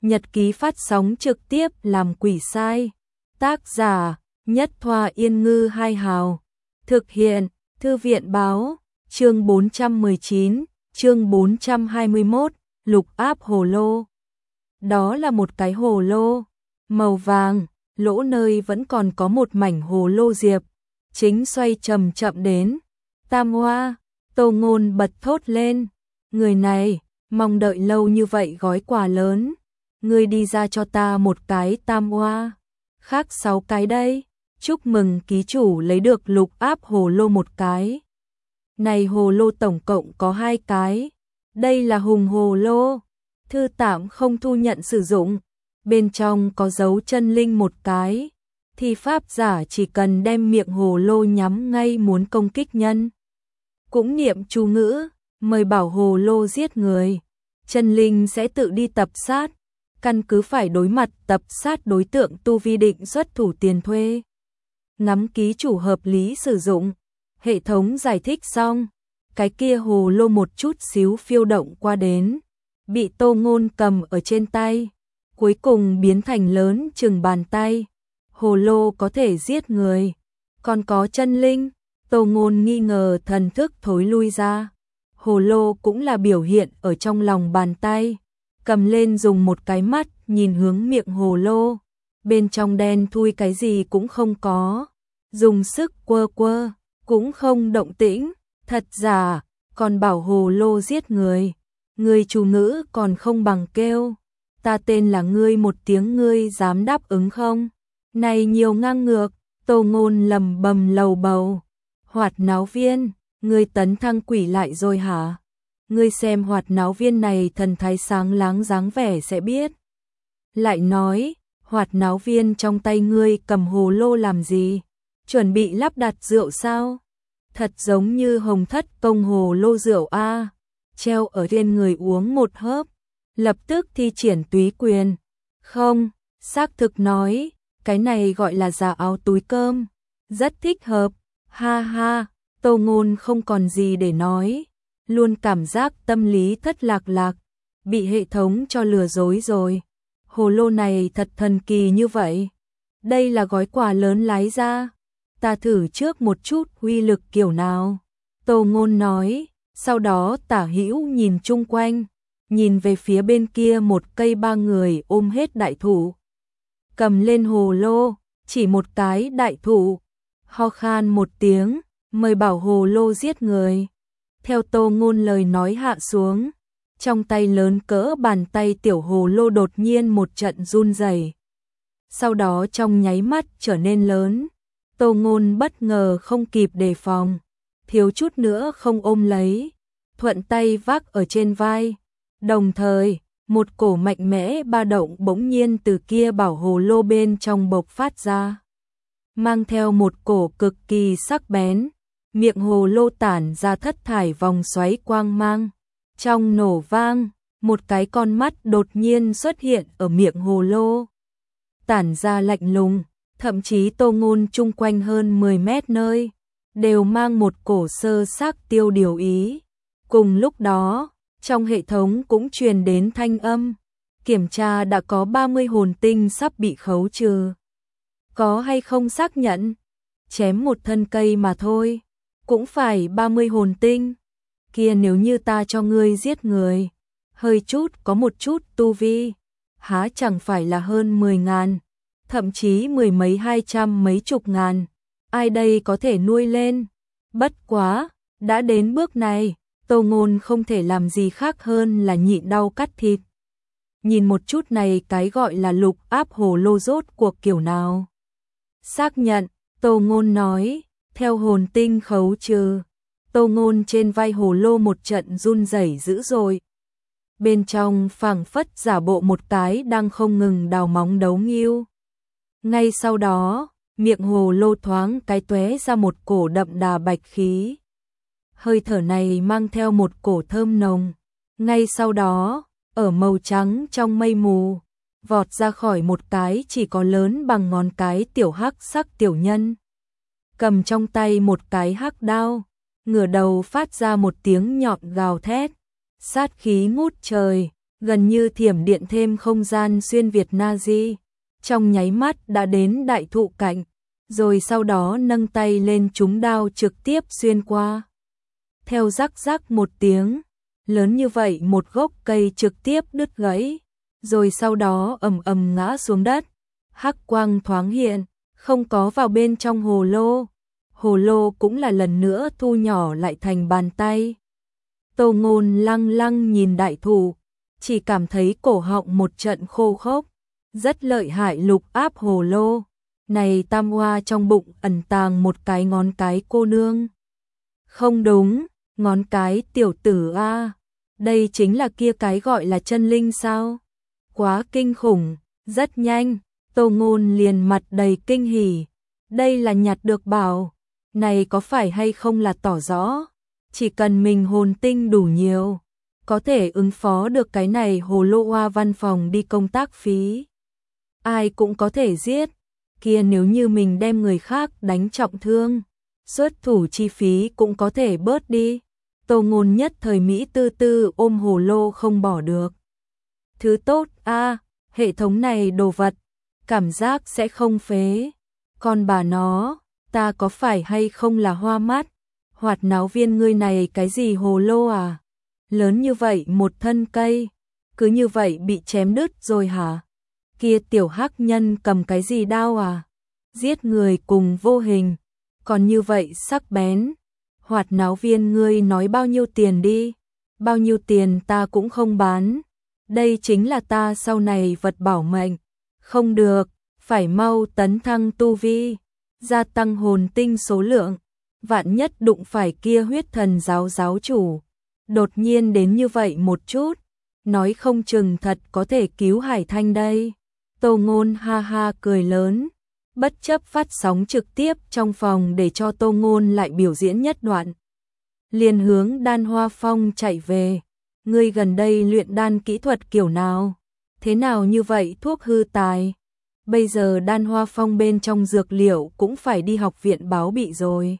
Nhật ký phát sóng trực tiếp làm quỷ sai. Tác giả: Nhất Thoa Yên Ngư Hai Hào. Thực hiện: Thư viện báo. Chương 419, chương 421, lục áp hồ lô. Đó là một cái hồ lô màu vàng, lỗ nơi vẫn còn có một mảnh hồ lô diệp, chính xoay chậm chậm đến. Tam Hoa, Tô Ngôn bật thốt lên, người này, mong đợi lâu như vậy gói quà lớn, ngươi đi ra cho ta một cái Tam Hoa, khác 6 cái đây. Chúc mừng ký chủ lấy được lục áp hồ lô một cái. Này hồ lô tổng cộng có 2 cái. Đây là hùng hồ lô, thư tạm không thu nhận sử dụng. Bên trong có dấu chân linh một cái. Thì pháp giả chỉ cần đem miệng hồ lô nhắm ngay muốn công kích nhân. Cũng niệm chú ngữ, mời bảo hồ lô giết người. Chân linh sẽ tự đi tập sát. Căn cứ phải đối mặt tập sát đối tượng tu vi định xuất thủ tiền thuê. Ngắm ký chủ hợp lý sử dụng. Hệ thống giải thích xong, cái kia hồ lô một chút xíu phiêu động qua đến, bị Tô Ngôn cầm ở trên tay, cuối cùng biến thành lớn chừng bàn tay. Hồ lô có thể giết người, còn có chân linh. Tô Ngôn nghi ngờ thần thức thối lui ra. Hồ lô cũng là biểu hiện ở trong lòng bàn tay, cầm lên dùng một cái mắt nhìn hướng miệng hồ lô, bên trong đen thui cái gì cũng không có, dùng sức quơ quơ cũng không động tĩnh. Thật giả, còn bảo hồ lô giết người. Người chủ ngữ còn không bằng kêu. Ta tên là ngươi một tiếng, ngươi dám đáp ứng không? Này nhiều ngang ngược. Tô Ngôn lầm bầm lầu bầu. Hoạt náo viên, ngươi tấn thăng quỷ lại rồi hả? Ngươi xem hoạt náo viên này thần thái sáng láng dáng vẻ sẽ biết. Lại nói, hoạt náo viên trong tay ngươi cầm hồ lô làm gì? Chuẩn bị lắp đặt rượu sao? Thật giống như Hồng Thất Công hồ lô rượu a, treo ở trên người uống một hớp, lập tức thi triển túy quyền. Không, xác thực nói, cái này gọi là giả áo túi cơm, rất thích hợp. Ha ha, Tô Ngôn không còn gì để nói, luôn cảm giác tâm lý thất lạc lạc, bị hệ thống cho lừa dối rồi. Hồ lô này thật thần kỳ như vậy. Đây là gói quà lớn lái ra. Ta thử trước một chút uy lực kiểu nào. Tô Ngôn nói, sau đó tả hữu nhìn chung quanh, nhìn về phía bên kia một cây 3 người ôm hết đại thụ. Cầm lên hồ lô, chỉ một cái đại thụ, ho khan một tiếng, mời bảo hồ lô giết người. Theo Tô Ngôn lời nói hạ xuống, trong tay lớn cỡ bàn tay tiểu hồ lô đột nhiên một trận run rẩy. Sau đó trong nháy mắt trở nên lớn. Tô Ngôn bất ngờ không kịp đề phòng, thiếu chút nữa không ôm lấy, thuận tay vác ở trên vai. Đồng thời, một cổ mạnh mẽ ba động bỗng nhiên từ kia bảo hồ lô bên trong bộc phát ra, mang theo một cổ cực kỳ sắc bén. Miệng hồ lô tản ra thất thải vòng xoáy quang mang. Trong nổ vang, một cái con mắt đột nhiên xuất hiện ở miệng hồ lô, tản ra lạnh lùng. Thậm chí Tô Ngôn chung quanh hơn 10 mét nơi, đều mang một cổ sơ xác tiêu điều ý. Cùng lúc đó, trong hệ thống cũng truyền đến thanh âm, kiểm tra đã có 30 hồn tinh sắp bị khấu trừ. Có hay không xác nhận? Chém một thân cây mà thôi, cũng phải 30 hồn tinh. Kia nếu như ta cho ngươi giết người, hơi chút có một chút tu vi, há chẳng phải là hơn 10.000. Thậm chí 10 mấy 200 mấy chục ngàn, ai đây có thể nuôi lên. Bất quá, đã đến bước này, Tô Ngôn không thể làm gì khác hơn là nhịn đau cắt thịt. Nhìn một chút này cái gọi là lục áp hồ lô rốt cuộc kiểu nào. Xác nhận, Tô Ngôn nói, theo hồn tinh khấu trừ. Tô Ngôn trên vai hồ lô một trận run rẩy dữ dội. Bên trong phảng phất giả bộ một cái đang không ngừng đào móng đấu nghiêu. Ngay sau đó, miệng hồ lô thoáng cái tóe ra một cổ đậm đà bạch khí. Hơi thở này mang theo một cổ thơm nồng. Ngay sau đó, ở màu trắng trong mây mù, vọt ra khỏi một cái chỉ có lớn bằng ngón cái tiểu hắc sắc tiểu nhân. Cầm trong tay một cái hắc đao, ngửa đầu phát ra một tiếng nhọn gào thét. Sát khí ngút trời, gần như thiểm điện thêm không gian xuyên Việt Nazi, trong nháy mắt đã đến đại thụ cạnh, rồi sau đó nâng tay lên trúng đao trực tiếp xuyên qua. Theo rắc rắc một tiếng, lớn như vậy một gốc cây trực tiếp đứt gãy, rồi sau đó ầm ầm ngã xuống đất. Hắc quang thoáng hiện, không có vào bên trong hồ lô. Hồ lô cũng là lần nữa thu nhỏ lại thành bàn tay. Tô Ngôn lăng lăng nhìn đại thụ, chỉ cảm thấy cổ họng một trận khô khốc, rất lợi hại lục áp hồ lô. Này tam hoa trong bụng ẩn tàng một cái ngón cái cô nương. Không đúng, ngón cái tiểu tử a, đây chính là kia cái gọi là chân linh sao? Quá kinh khủng, rất nhanh, Tô Ngôn liền mặt đầy kinh hỉ. Đây là nhặt được bảo, này có phải hay không là tỏ rõ, chỉ cần mình hồn tinh đủ nhiều, có thể ứng phó được cái này hồ lô hoa văn phòng đi công tác phí. Ai cũng có thể giết, kia nếu như mình đem người khác đánh trọng thương, xuất thủ chi phí cũng có thể bớt đi. Tô Ngôn nhất thời Mỹ tư tư ôm hồ lô không bỏ được. Thứ tốt a, hệ thống này đồ vật, cảm giác sẽ không phế. Còn bà nó, ta có phải hay không là hoa mắt? Hoạt náo viên ngươi này cái gì hồ lô à? Lớn như vậy một thân cây, cứ như vậy bị chém đứt rồi hả? Kia tiểu hắc nhân cầm cái gì đao à? Giết người cùng vô hình, còn như vậy sắc bén. Hoạt náo viên ngươi nói bao nhiêu tiền đi? Bao nhiêu tiền ta cũng không bán. Đây chính là ta sau này vật bảo mệnh. Không được, phải mau tấn thăng tu vi, gia tăng hồn tinh số lượng, vạn nhất đụng phải kia huyết thần giáo giáo chủ. Đột nhiên đến như vậy một chút, nói không chừng thật có thể cứu Hải Thanh đây. Tô Ngôn ha ha cười lớn, bất chấp phát sóng trực tiếp trong phòng để cho Tô Ngôn lại biểu diễn nhất đoạn. Liền hướng Đan Hoa Phong chạy về. Ngươi gần đây luyện đan kỹ thuật kiểu nào? Thế nào như vậy thuốc hư tài? Bây giờ Đan Hoa Phong bên trong dược liệu cũng phải đi học viện báo bị rồi.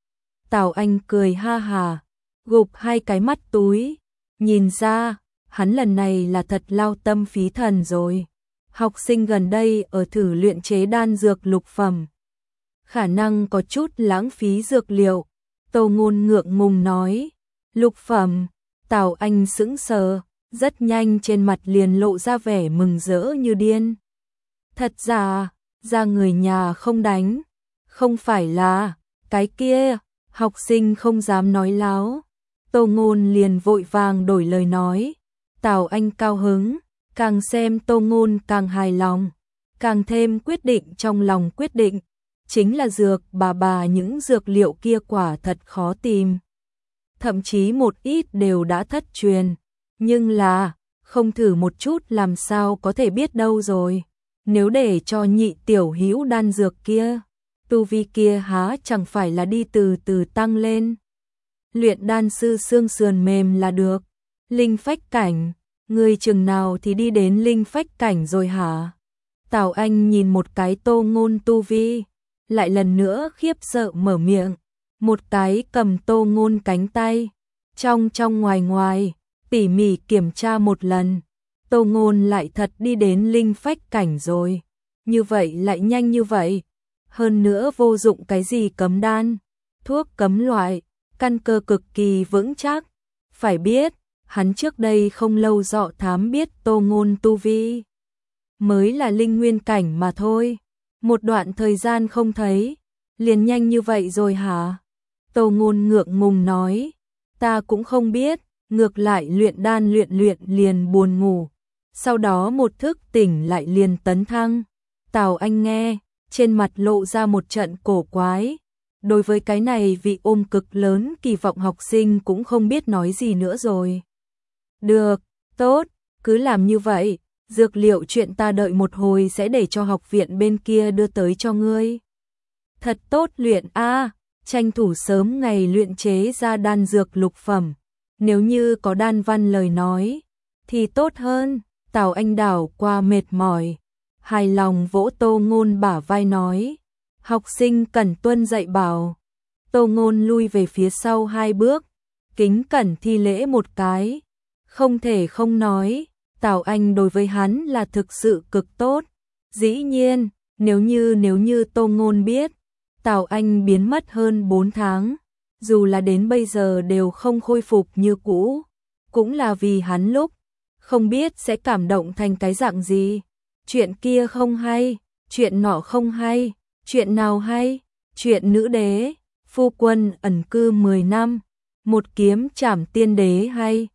Tào Anh cười ha hà, gục hai cái mắt túi. Nhìn ra, hắn lần này là thật lao tâm phí thần rồi. Học sinh gần đây ở thử luyện chế đan dược lục phẩm. Khả năng có chút lãng phí dược liệu. Tô Ngôn ngượng ngùng nói. Lục phẩm, Tào Anh sững sờ, rất nhanh trên mặt liền lộ ra vẻ mừng rỡ như điên. Thật ra người nhà không đánh, không phải là, cái kia, học sinh không dám nói láo. Tô Ngôn liền vội vàng đổi lời nói. Tào Anh cao hứng, càng xem Tô Ngôn càng hài lòng, càng thêm quyết định trong lòng quyết định. Chính là dược bà những dược liệu kia quả thật khó tìm. Thậm chí một ít đều đã thất truyền, nhưng là, không thử một chút làm sao có thể biết đâu rồi. Nếu để cho nhị tiểu hữu đan dược kia, tu vi kia há chẳng phải là đi từ từ tăng lên. Luyện đan sư xương sườn mềm là được. Linh phách cảnh, người chừng nào thì đi đến linh phách cảnh rồi hả? Tào Anh nhìn một cái Tô Ngôn tu vi, lại lần nữa khiếp sợ mở miệng, một cái cầm Tô Ngôn cánh tay, trong ngoài, tỉ mỉ kiểm tra một lần. Tô Ngôn lại thật đi đến linh phách cảnh rồi. Như vậy lại nhanh như vậy. Hơn nữa vô dụng cái gì cấm đan, thuốc cấm loại, căn cơ cực kỳ vững chắc. Phải biết, hắn trước đây không lâu dọ thám biết Tô Ngôn tu vi mới là linh nguyên cảnh mà thôi. Một đoạn thời gian không thấy, liền nhanh như vậy rồi hả? Tô Ngôn ngượng ngùng nói, ta cũng không biết, ngược lại luyện đan luyện liền buồn ngủ. Sau đó một thức tỉnh lại liền tấn thăng. Tào Anh nghe, trên mặt lộ ra một trận cổ quái. Đối với cái này vị ôm cực lớn kỳ vọng học sinh cũng không biết nói gì nữa rồi. Được, tốt, cứ làm như vậy. Dược liệu chuyện ta đợi một hồi sẽ để cho học viện bên kia đưa tới cho ngươi. Thật tốt luyện a, tranh thủ sớm ngày luyện chế ra đan dược lục phẩm. Nếu như có đan văn lời nói, thì tốt hơn. Tào Anh đảo qua mệt mỏi, hài lòng vỗ Tô Ngôn bả vai nói. Học sinh cần tuân dạy bảo. Tô Ngôn lui về phía sau 2 bước, kính cẩn thi lễ một cái. Không thể không nói, Tào Anh đối với hắn là thực sự cực tốt. Dĩ nhiên, nếu như Tô Ngôn biết, Tào Anh biến mất hơn 4 tháng, dù là đến bây giờ đều không khôi phục như cũ, cũng là vì hắn lúc không biết sẽ cảm động thành cái dạng gì. Chuyện kia không hay, chuyện nọ không hay, chuyện nào hay? Chuyện nữ đế, phu quân ẩn cư 10 năm, một kiếm trảm tiên đế hay?